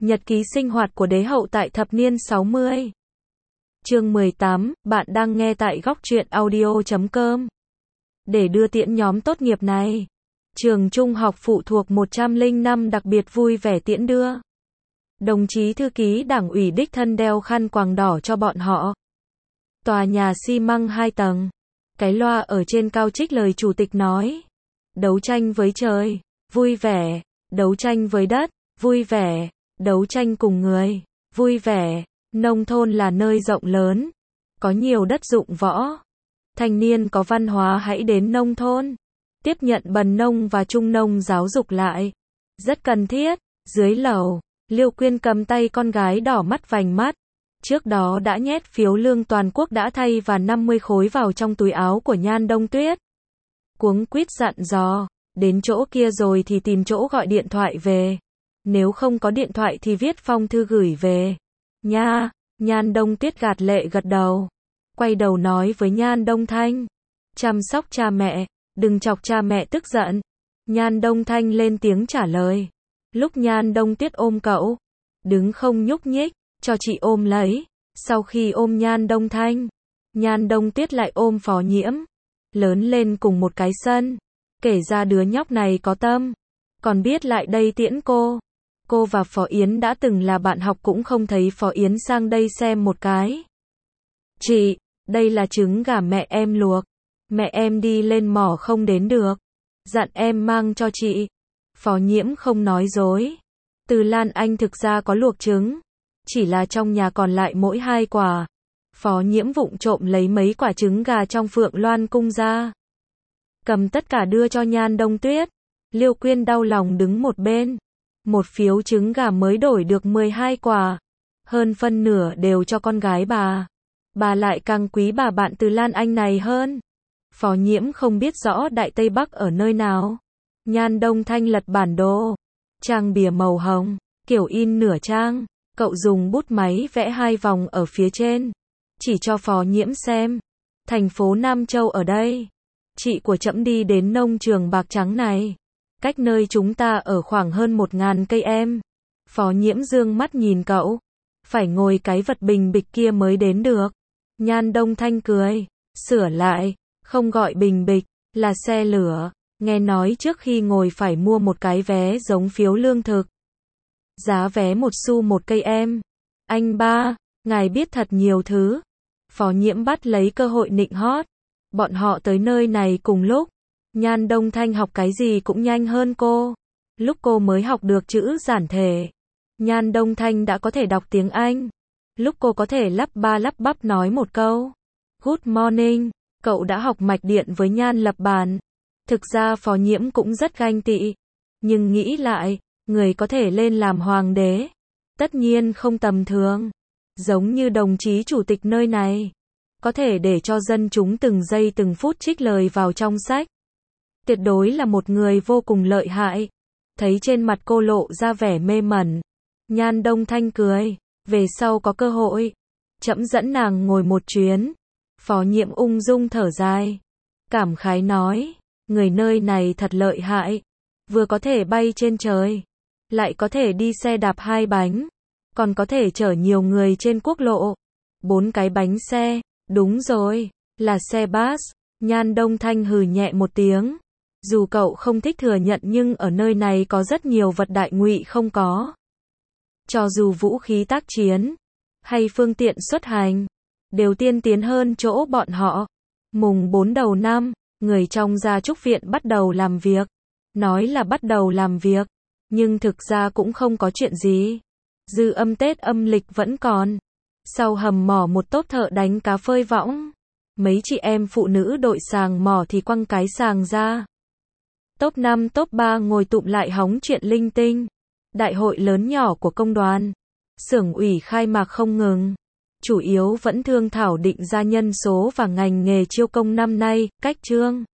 Nhật ký sinh hoạt của đế hậu tại thập niên 60. Chương 18, bạn đang nghe tại góc truyện audio.com. Để đưa tiễn nhóm tốt nghiệp này, trường trung học phụ thuộc 105 đặc biệt vui vẻ tiễn đưa. Đồng chí thư ký đảng ủy đích thân đeo khăn quàng đỏ cho bọn họ. Tòa nhà xi măng 2 tầng. Cái loa ở trên cao trích lời chủ tịch nói. Đấu tranh với trời, vui vẻ. Đấu tranh với đất, vui vẻ. Đấu tranh cùng người, vui vẻ. Nông thôn là nơi rộng lớn, có nhiều đất dụng võ. Thanh niên có văn hóa hãy đến nông thôn. Tiếp nhận bần nông và trung nông giáo dục lại. Rất cần thiết. Dưới lầu, Liêu Quyên cầm tay con gái đỏ mắt vành mắt. Trước đó đã nhét phiếu lương toàn quốc đã thay và 50 khối vào trong túi áo của Nhan Đông Tuyết. Cuống quýt dặn dò, đến chỗ kia rồi thì tìm chỗ gọi điện thoại về. Nếu không có điện thoại thì viết phong thư gửi về. Nha, Nhan Đông Tuyết gạt lệ gật đầu. Quay đầu nói với Nhan Đông Thanh. Chăm sóc cha mẹ, đừng chọc cha mẹ tức giận. Nhan Đông Thanh lên tiếng trả lời. Lúc Nhan Đông Tuyết ôm cậu, đứng không nhúc nhích, cho chị ôm lấy. Sau khi ôm Nhan Đông Thanh, Nhan Đông Tuyết lại ôm Phó Nhiễm. Lớn lên cùng một cái sân. Kể ra đứa nhóc này có tâm, còn biết lại đây tiễn cô. Cô và Phó Yến đã từng là bạn học cũng không thấy Phó Yến sang đây xem một cái. Chị, đây là trứng gà mẹ em luộc. Mẹ em đi lên mỏ không đến được. Dặn em mang cho chị. Phó Nhiễm không nói dối. Từ Lan Anh thực ra có luộc trứng. Chỉ là trong nhà còn lại mỗi 2 quả. Phó Nhiễm vụng trộm lấy mấy quả trứng gà trong Phượng Loan cung ra. Cầm tất cả đưa cho Nhan Đông Tuyết. Liêu Quyên đau lòng đứng một bên. Một phiếu trứng gà mới đổi được 12 quả. Hơn phân nửa đều cho con gái bà. Bà lại càng quý bà bạn Từ Lan Anh này hơn. Phó Nhiễm không biết rõ Đại Tây Bắc ở nơi nào. Nhan Đông Thanh lật bản đồ. Trang bìa màu hồng, kiểu in nửa trang. Cậu dùng bút máy vẽ 2 vòng ở phía trên. Chỉ cho Phó Nhiễm xem. Thành phố Nam Châu ở đây. Chị của trẫm đi đến nông trường bạc trắng này. Cách nơi chúng ta ở khoảng hơn 1000 cây em. Phó Nhiễm dương mắt nhìn cậu. Phải ngồi cái vật bình bịch kia mới đến được. Nhan Đông Thanh cười. Sửa lại. Không gọi bình bịch. Là xe lửa. Nghe nói trước khi ngồi phải mua một cái vé giống phiếu lương thực. Giá vé 1 xu 1 cây em. Anh ba, ngài biết thật nhiều thứ. Phó Nhiễm bắt lấy cơ hội nịnh hót. Bọn họ tới nơi này cùng lúc. Nhan Đông Thanh học cái gì cũng nhanh hơn cô. Lúc cô mới học được chữ giản thể, Nhan Đông Thanh đã có thể đọc tiếng Anh. Lúc cô có thể lắp ba lắp bắp nói một câu Good morning, cậu đã học mạch điện với Nhan Lập Bản. Thực ra Phó Nhiễm cũng rất ganh tị. Nhưng nghĩ lại, người có thể lên làm hoàng đế, tất nhiên không tầm thường. Giống như đồng chí chủ tịch nơi này, có thể để cho dân chúng từng giây từng phút trích lời vào trong sách. Tuyệt đối là một người vô cùng lợi hại. Thấy trên mặt cô lộ ra vẻ mê mẩn, Nhan Đông Thanh cười. Về sau có cơ hội, trẫm dẫn nàng ngồi một chuyến. Phó Nhiễm ung dung thở dài, cảm khái nói, người nơi này thật lợi hại. Vừa có thể bay trên trời, lại có thể đi xe đạp 2 bánh, còn có thể chở nhiều người trên quốc lộ. 4 cái bánh xe, đúng rồi, là xe bus. Nhan Đông Thanh hừ nhẹ một tiếng. Dù cậu không thích thừa nhận nhưng ở nơi này có rất nhiều vật đại ngụy không có. Cho dù vũ khí tác chiến, hay phương tiện xuất hành, đều tiên tiến hơn chỗ bọn họ. Mùng 4 đầu năm, người trong Gia Trúc Viện bắt đầu làm việc. Nói là bắt đầu làm việc, nhưng thực ra cũng không có chuyện gì. Dư âm Tết âm lịch vẫn còn. Sau hầm mỏ một tốp thợ đánh cá phơi võng. Mấy chị em phụ nữ đội sàng mỏ thì quăng cái sàng ra. Top 5 top 3 ngồi tụm lại hóng chuyện linh tinh. Đại hội lớn nhỏ của công đoàn. Xưởng ủy khai mạc không ngừng. Chủ yếu vẫn thương thảo định ra nhân số và ngành nghề chiêu công năm nay, cách chương.